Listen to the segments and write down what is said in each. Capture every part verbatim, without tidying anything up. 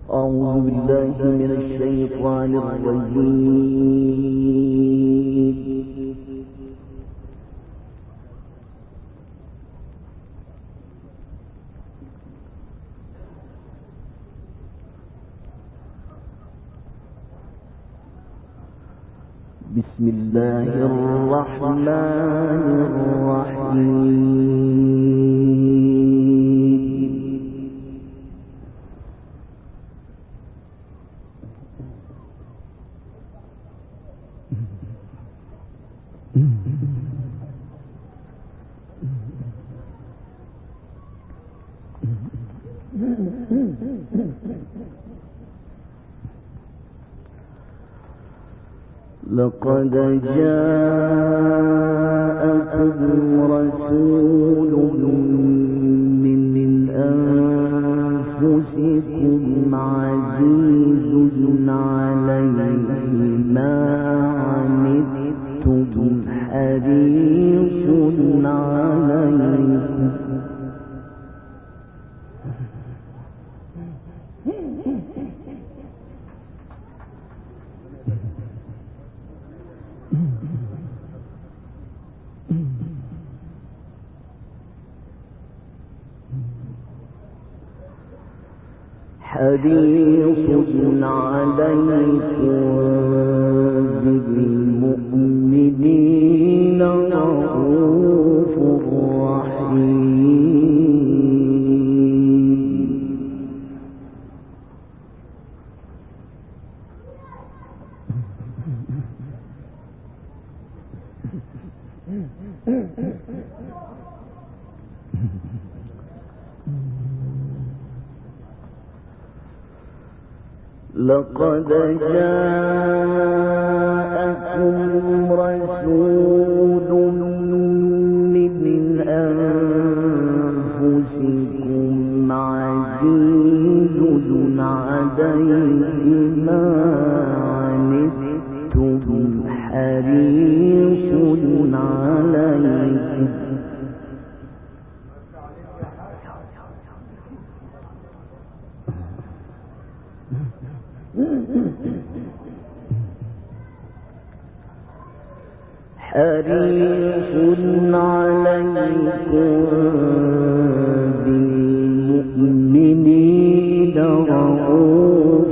أعوذ بالله من الشيطان الرجيم. بسم الله الرحمن الرحيم. لقد جاءكم رسول من أنفسكم عزيز عليه ما عنتم حريص عليكم حريص عليكم بالمؤمنين رؤوف رحيم. لقد جاءكم رسول من أنفسكم عزيز عليه ما عنتم حريص عليكم حريص عليكم بالمؤمنين رؤوف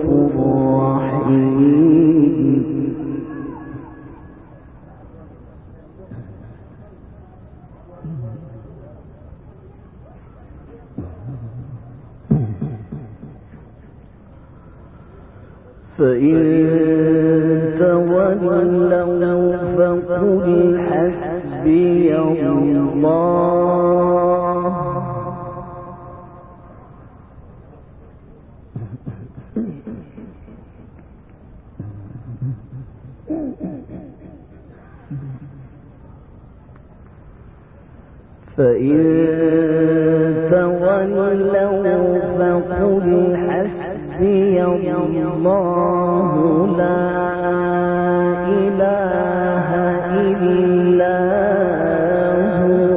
رحيم. فإن تولوا فقل حسبي الله فإن تولوا فقل حسبي الله لا إله إلا هو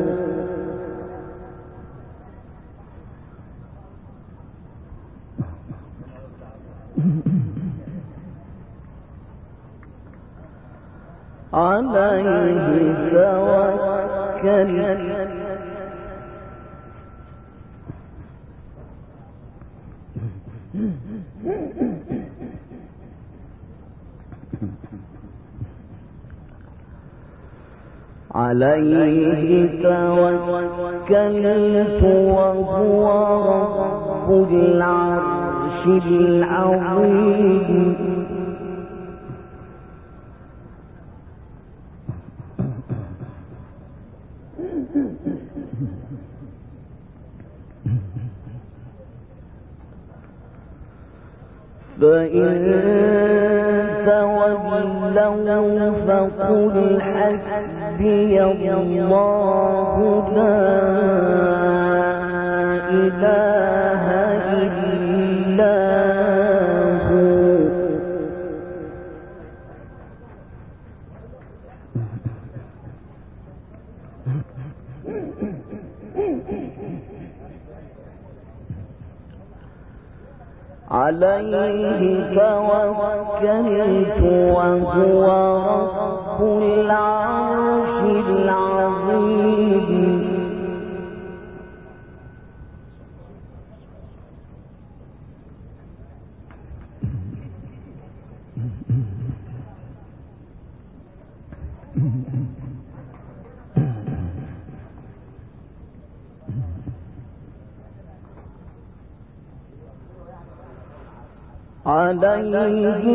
عليه توكل عليه توكلت وهو رب العرش العظيم. فإن تولوا فقل حسبي الله لا إله إلا هو عليه توكلت وهو رب العرش العظيم عليه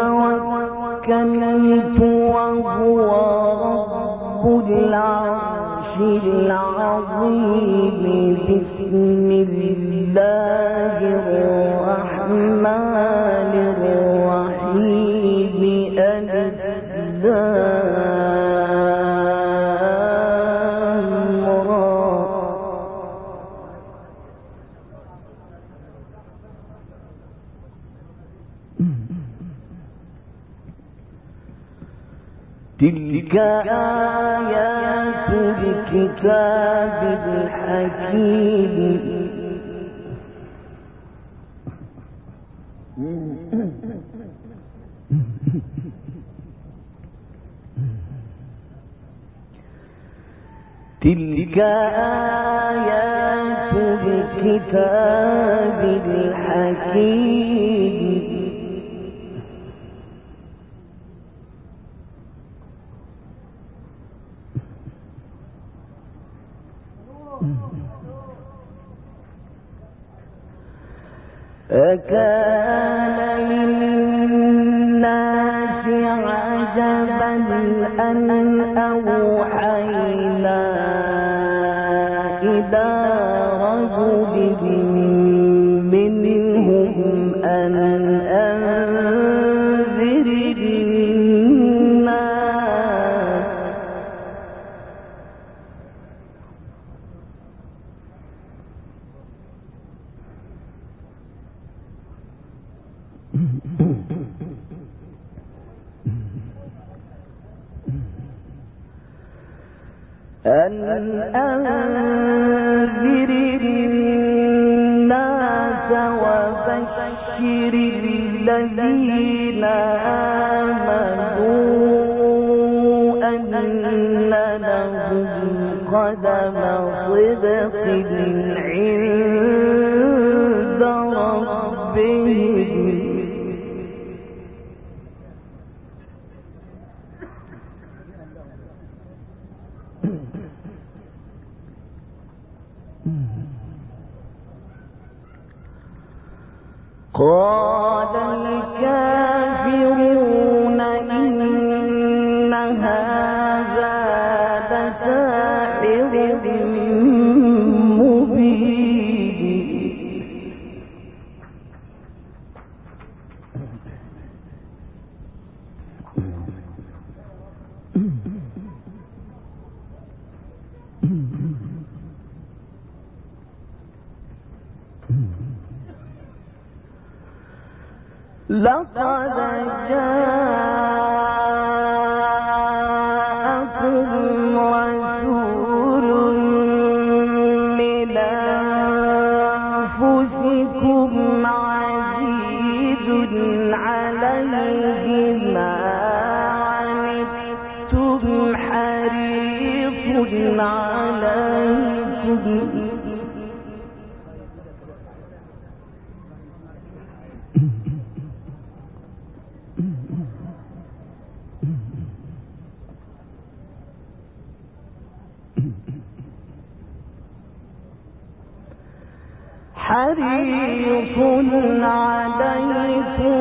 توكلت وهو رب العرش العظيم بسم الله الرحمن الرحيم ألف لام را تلك آيات الكتاب الحكيم تلك آيات الكتاب الحكيم أكان للناس عجبا أن أوحينا إلى رجل منهم أن أنذر الناس أن أنذر الناس وبشر الذين آمنوا أن لهم قدم صدق عند ربهم قال الكافرون إن هذا لساحر مبين لقد جاءكم رسول من أنفسكم عزيز عليه ما عنتم حريص عليكم حريص عليكم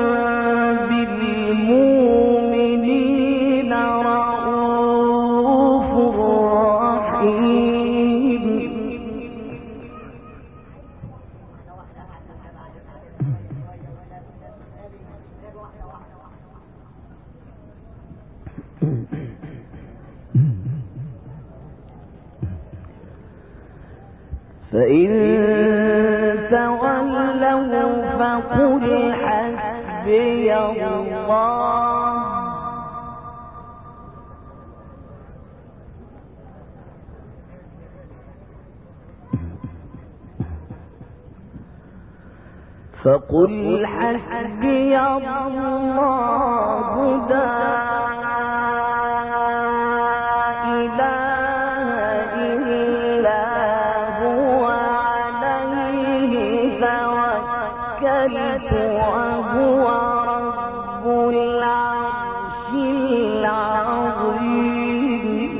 بالمؤمنين رؤوف رحيم فإن تولوا فقل حسبي الله فقل حسبي الله لا إله إلا هو عليه توكلت وهو رب العرش العظيم.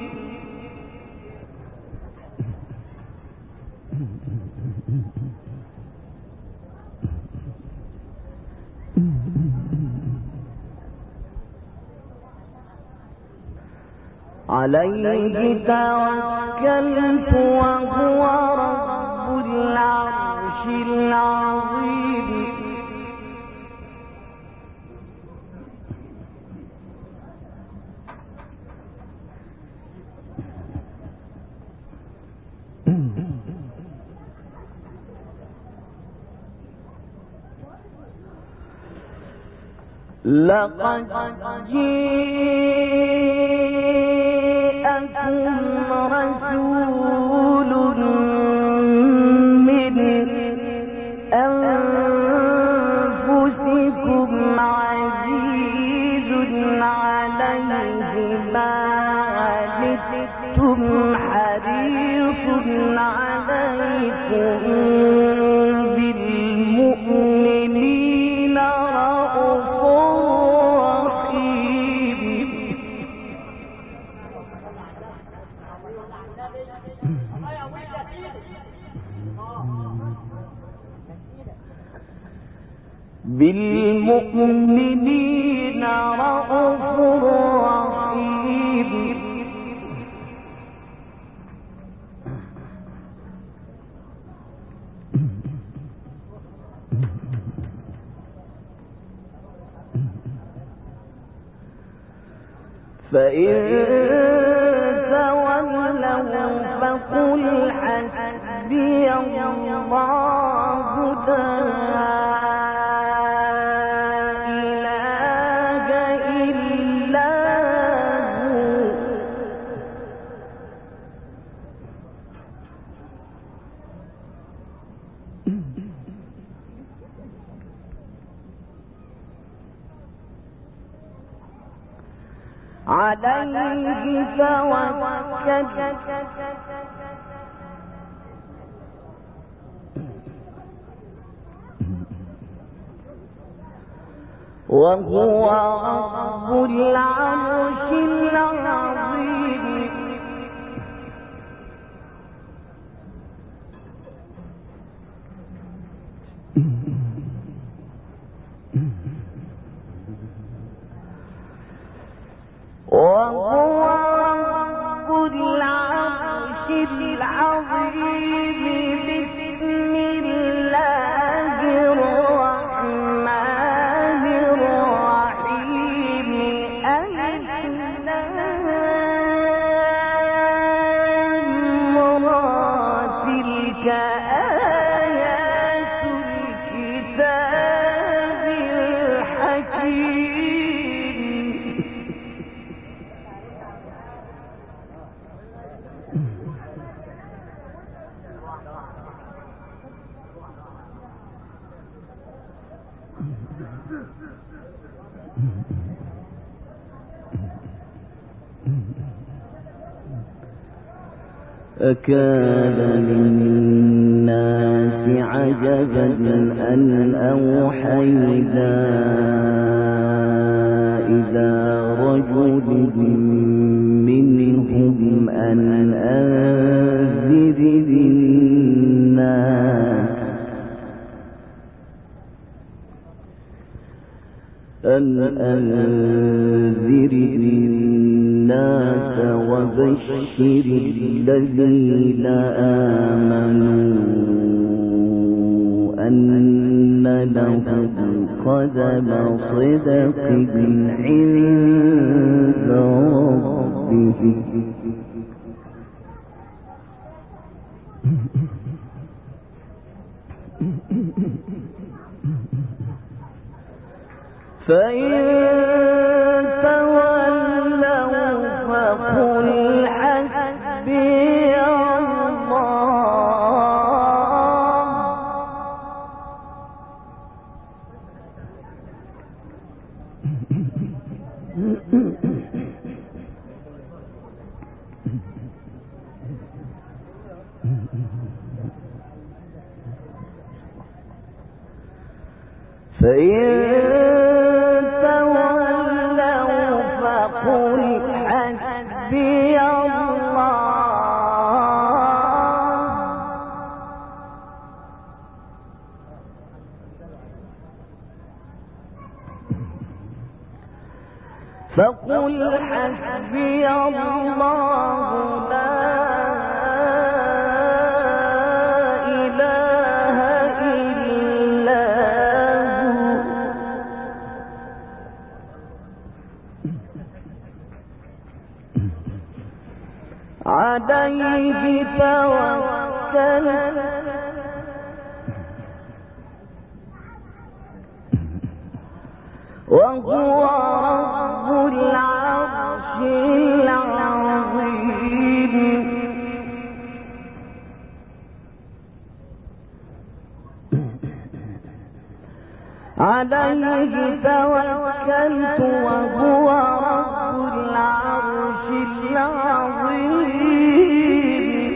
عليه توكلت وهو رب العرش العظيم. لقد جاءكم رسول من أنفسكم عزيز عليه ما عنتم حريص عليكم بالمؤمنين رؤوف رحيم. بالمؤمنين رؤوف رحيم. فإن تولوا فقل حسبي الله لا إله إلا هو. عليه توكلت وهو رب العرش العظيم. وهو رب العرش العظيم. بسم الله الرحمن الرحيم. ألف لام را. تلك آيات الكتاب الحكيم. أكان للناس عجبا أن أوحينا إلى رجل منهم أن أنذر الناس أن أنذر الناس وبشر الذين آمنوا أن لهم قدم صدق عند ربهم. فإن تولوا فقل حسبي الله فإن تولوا فقل حسبي الله فقل حسبي الله لا إله إلا هو عليه توكلت وهو رب العرش العظيم عليه توكلت وهو رب العرش العظيم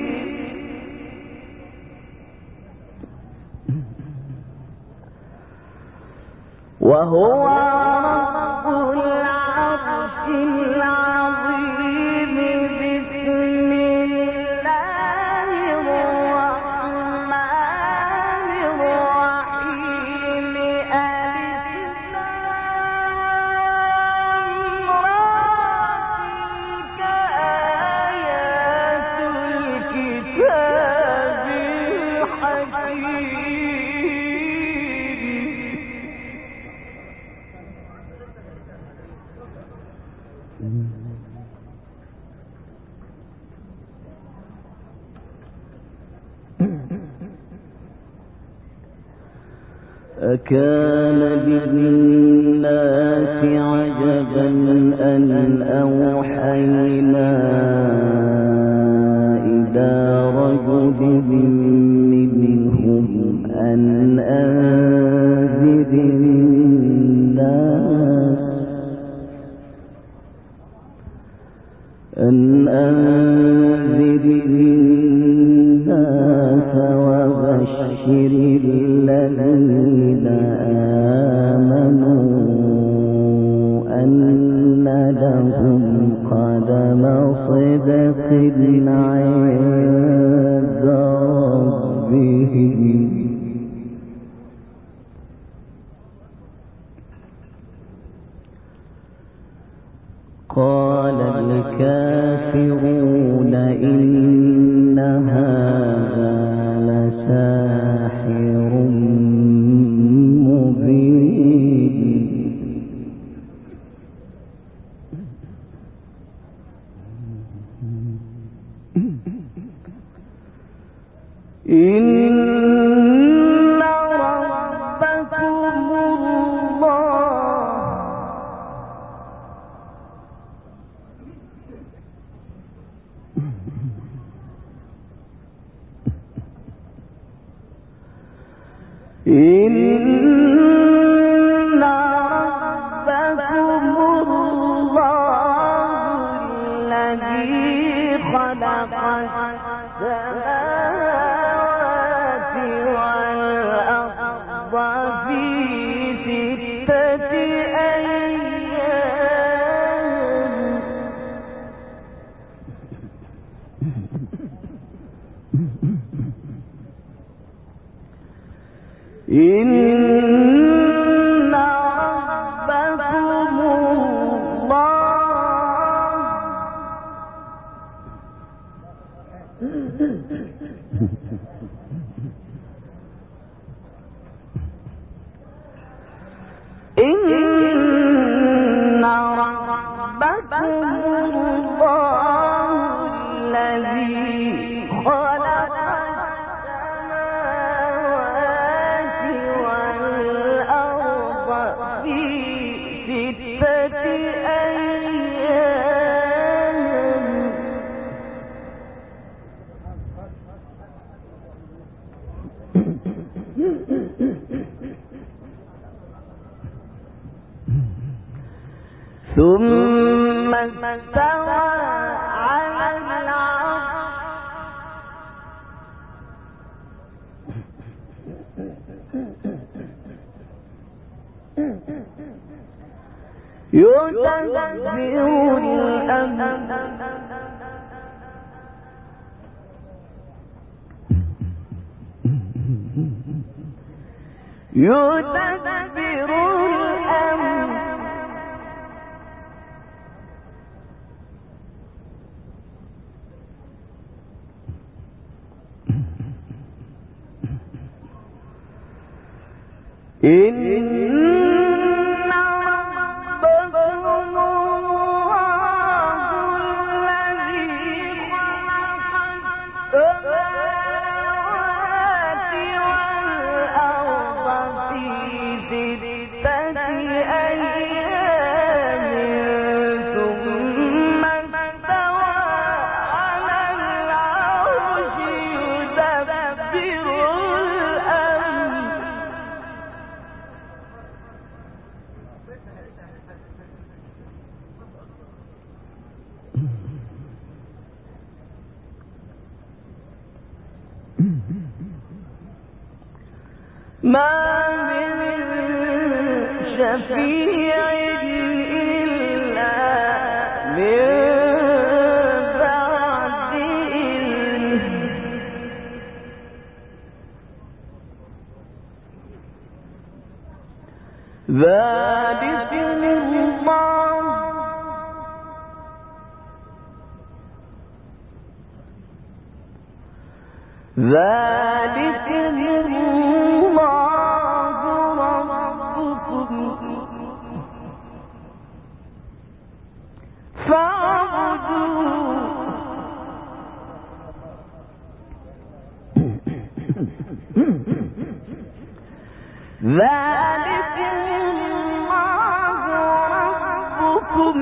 وهو رب العرش العظيم بسم الله الرحمن الرحيم ألف لام را تلك آيات الكتاب الحكيم أكان للناس عجبا أن أوحينا إلى رجل منهم أن أنذر الناس أن أنذر الناس وبشر الذين آمنوا أن لهم قدم صدق عند ربهم قال الكافرون إن هذا لساحر مبين إن ربكم الله إن ربكم الله الذي خلق السماوات والأرض في ستة أيام إن ربكم الله إن ربكم الله الذي خلق السماوات والأرض في ستة أيام ثم استوى على العرش يدبر الأمر يدبر الأمر إن ما من شفيع إلا من بعد إذنه ذلكم الله ذلكم الله ربكم فاعبدوه ذلكم الله ربكم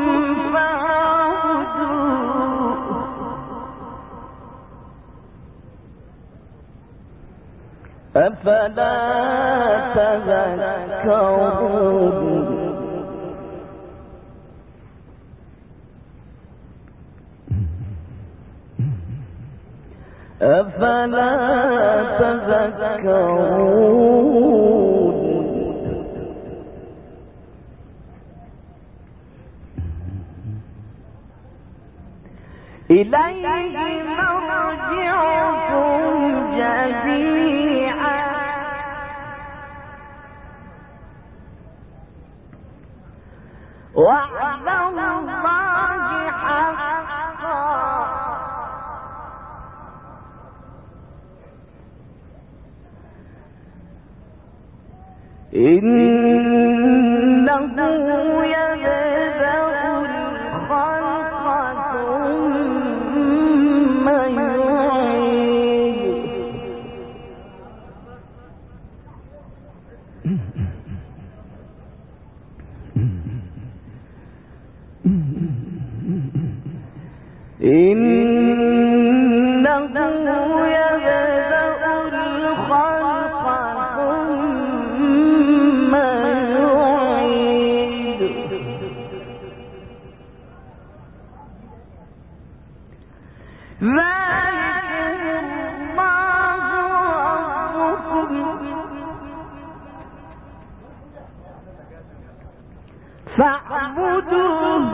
فاعبدوه أفلا تذكرون أفلا تذكرون إليه مرجعكم جميعا وعد الله حقا إنه يبدأ الخلق ثم يعيد إنه يبدأ الخلق ثم يعيد ذلكم الله ربكم فاعبدوه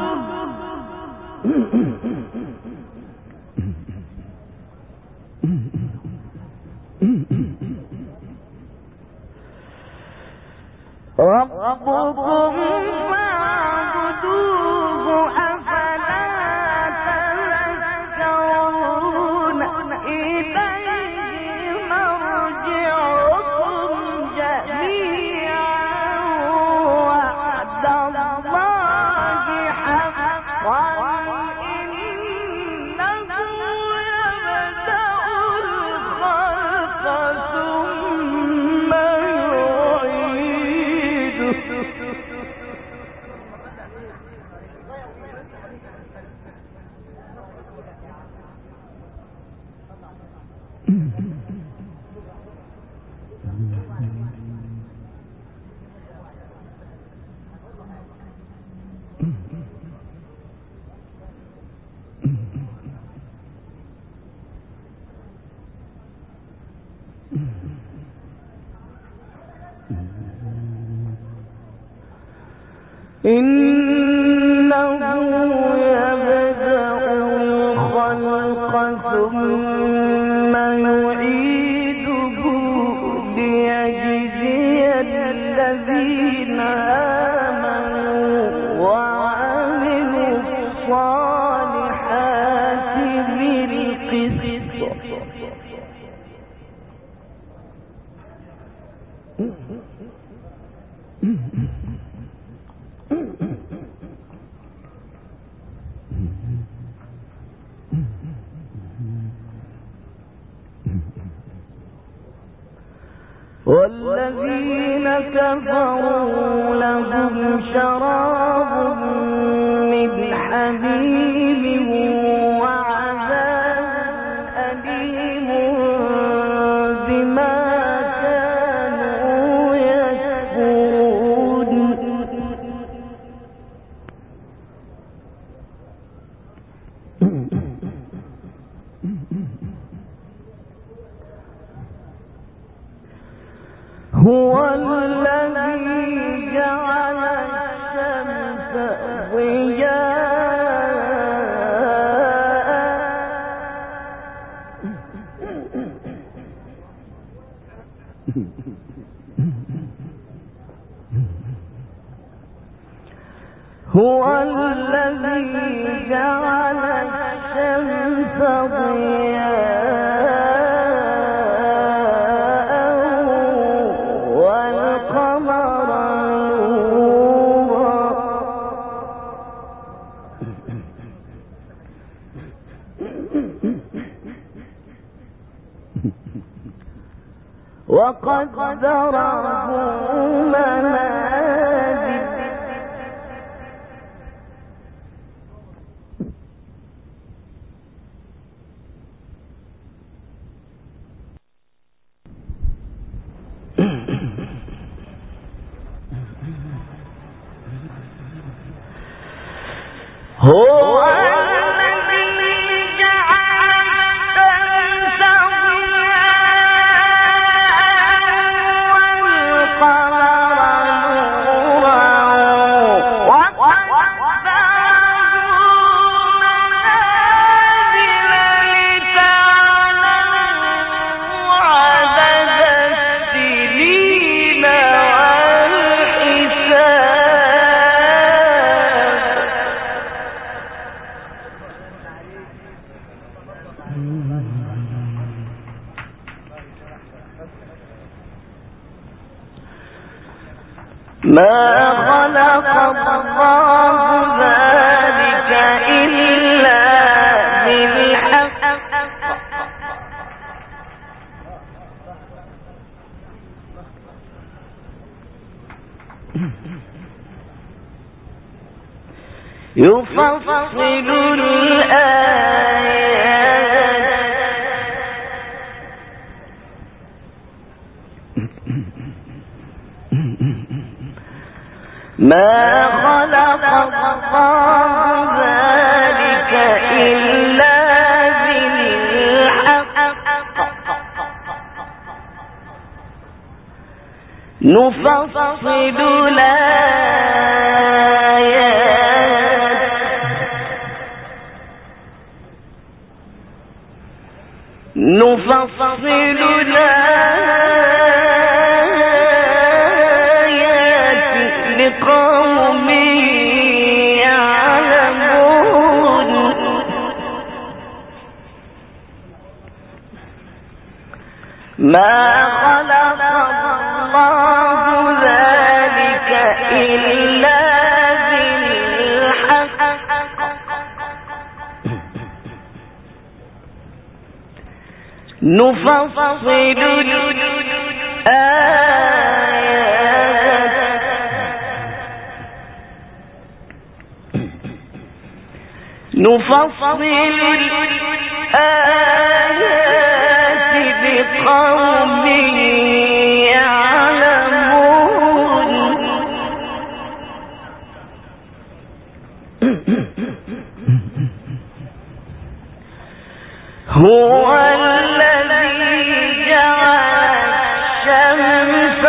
ربكم فاعبدوه أفلا تذكرون إليه مرجعكم جميعا وعد الله حقا إنه يبدأ الخلق ثم يعيده إن والذين كفروا لهم شراب من حميم وعذاب أليم بما كانوا يكفرون هو الذي جعل الشمس ضياء هو الذي جعل الشمس ضياء وقدره منازل هو ما خلق الله ذلك إلا بالحق يفصل الآيات ما خلق الله ذلك إلا بالحق نفصل الآيات نفصل الآيات لقوم يعلمون ما خلق الله ذلك إلا بالحق نفصل الآيات نفصل الآيات لقوم يعلمون هو الذي جعل الشمس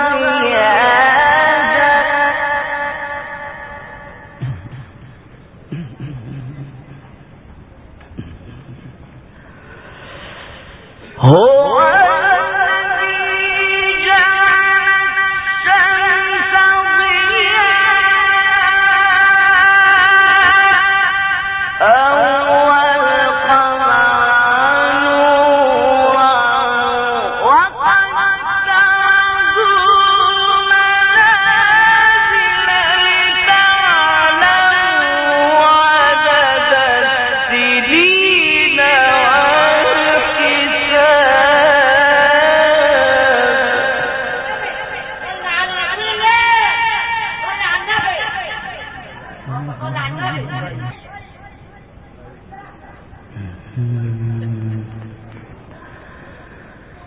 ضياء هو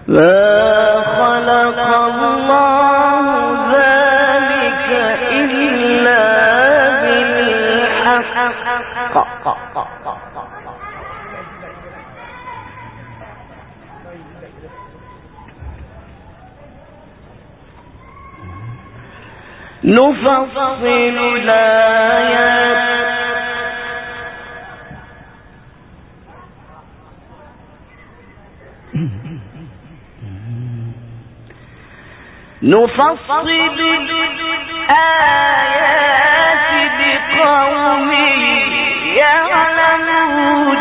نفصل الآيات نفصل الآيات لقوم يعلمون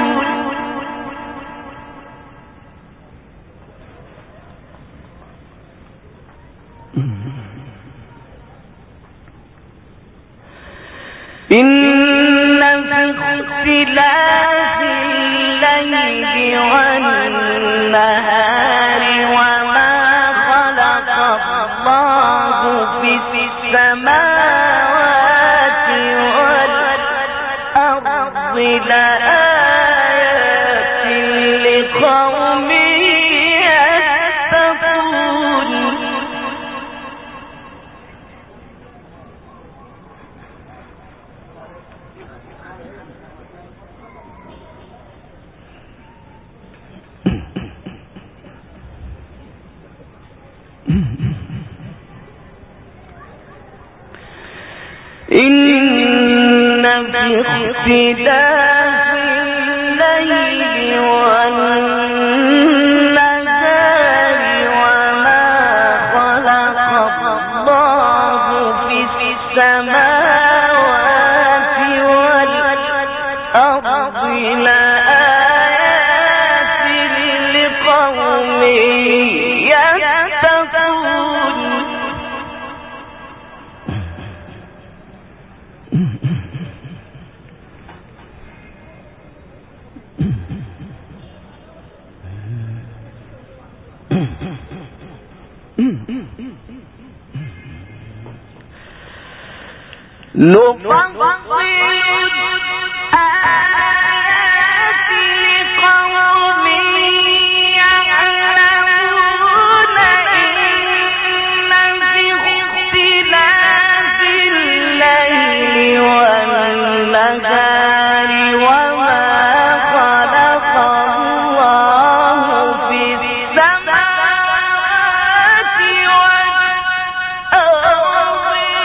إن في اختلاف الليل والنهار وما خلق الله في السماوات والأرض لآيات لقوم يتقون إن في اختلاف الليل والنهار وما خلق الله في السماوات والأرض لآيات لقوم يتقون نفصل الآيات لقوم يعلمون إن في اختلاف الليل والنهار وما خلق الله في السماوات والأرض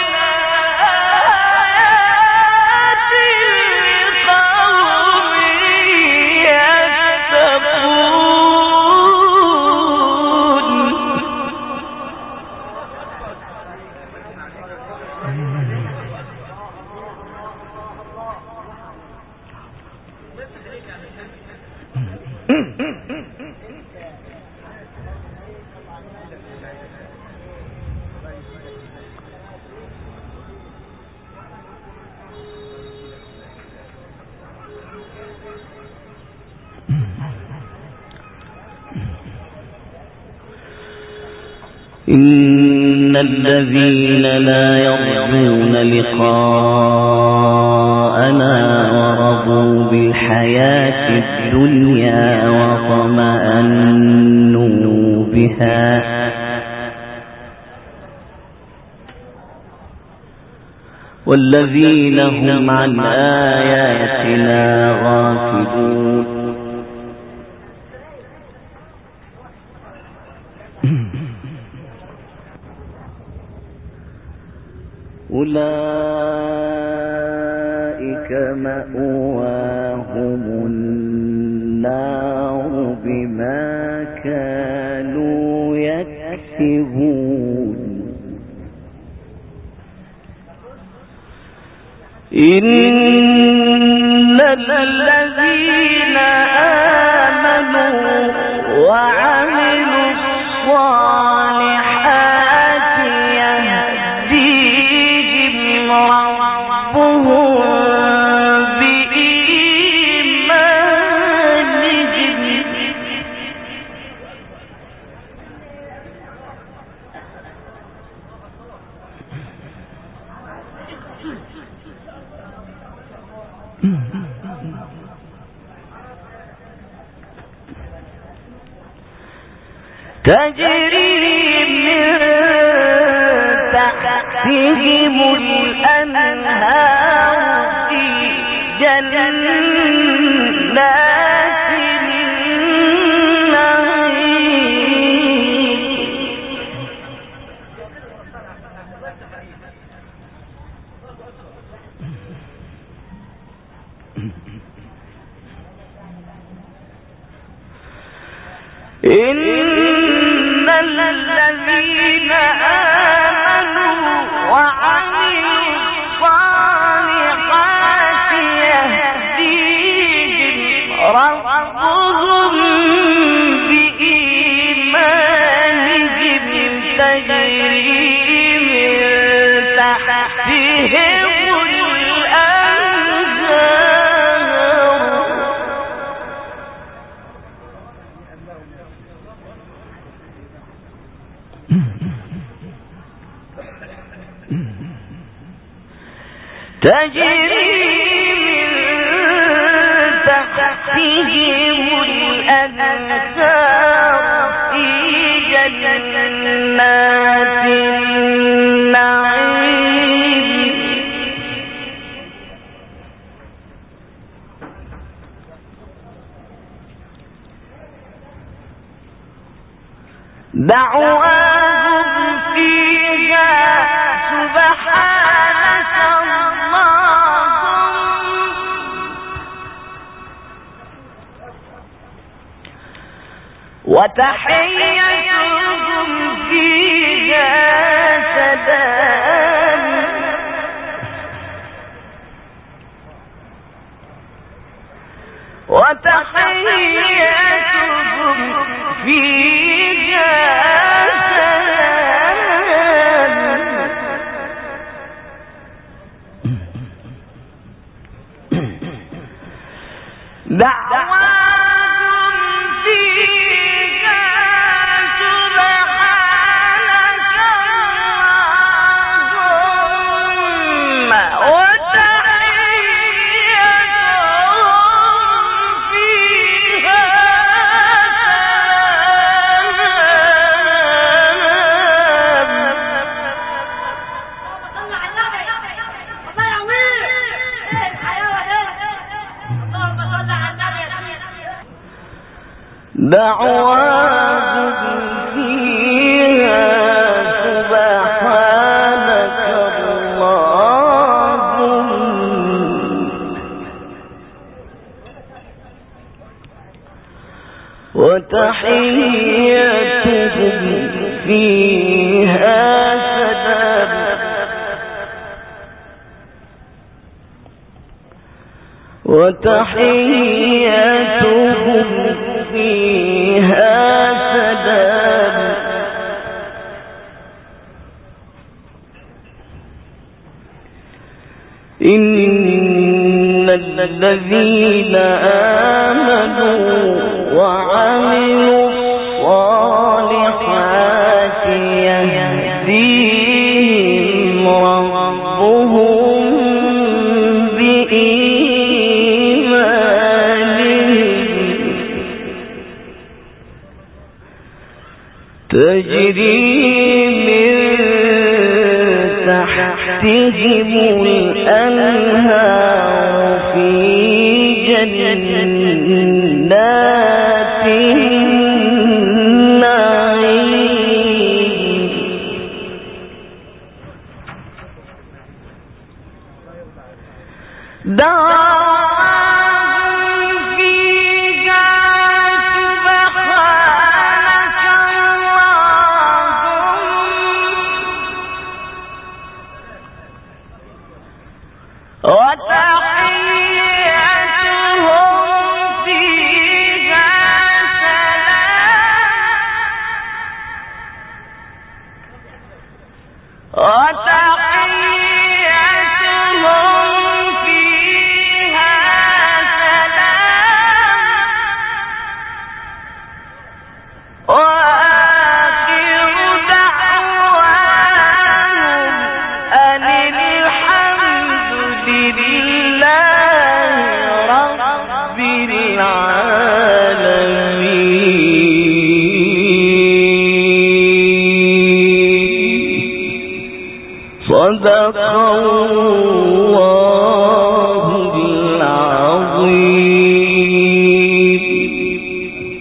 إن الذين لا يرجون لقاءنا ورضوا بالحياة الدنيا وطمأنوا بها والذين هم عن آياتنا غافلون أولئك مأواهم النار بما كانوا يكسبون إن الذين آمنوا وعملوا الصالحات يهديهم ربهم بإيمانهم تجري من تحتهم الأنهار في جنات النعيم إن الذين آمنوا وعملوا الصالحات يهديهم ربهم بإيمانهم تجري من تحتهم تجري من تحتهم الأنهار في جنات النعيم دعواهم فيها سبحانك وتحيتهم فيها سلام وتحيتهم فيها سلام دعواهم دعواهم فيها سبحانك اللهم وتحيتهم فيها سلام وتحيتهم فيها سلام إن الذين آمنوا وعملوا الصالحات يهديهم ربهم بإيمانهم تجري من تحتهم الأنهار في جنات النعيم وتحيتهم صدق الله العظيم.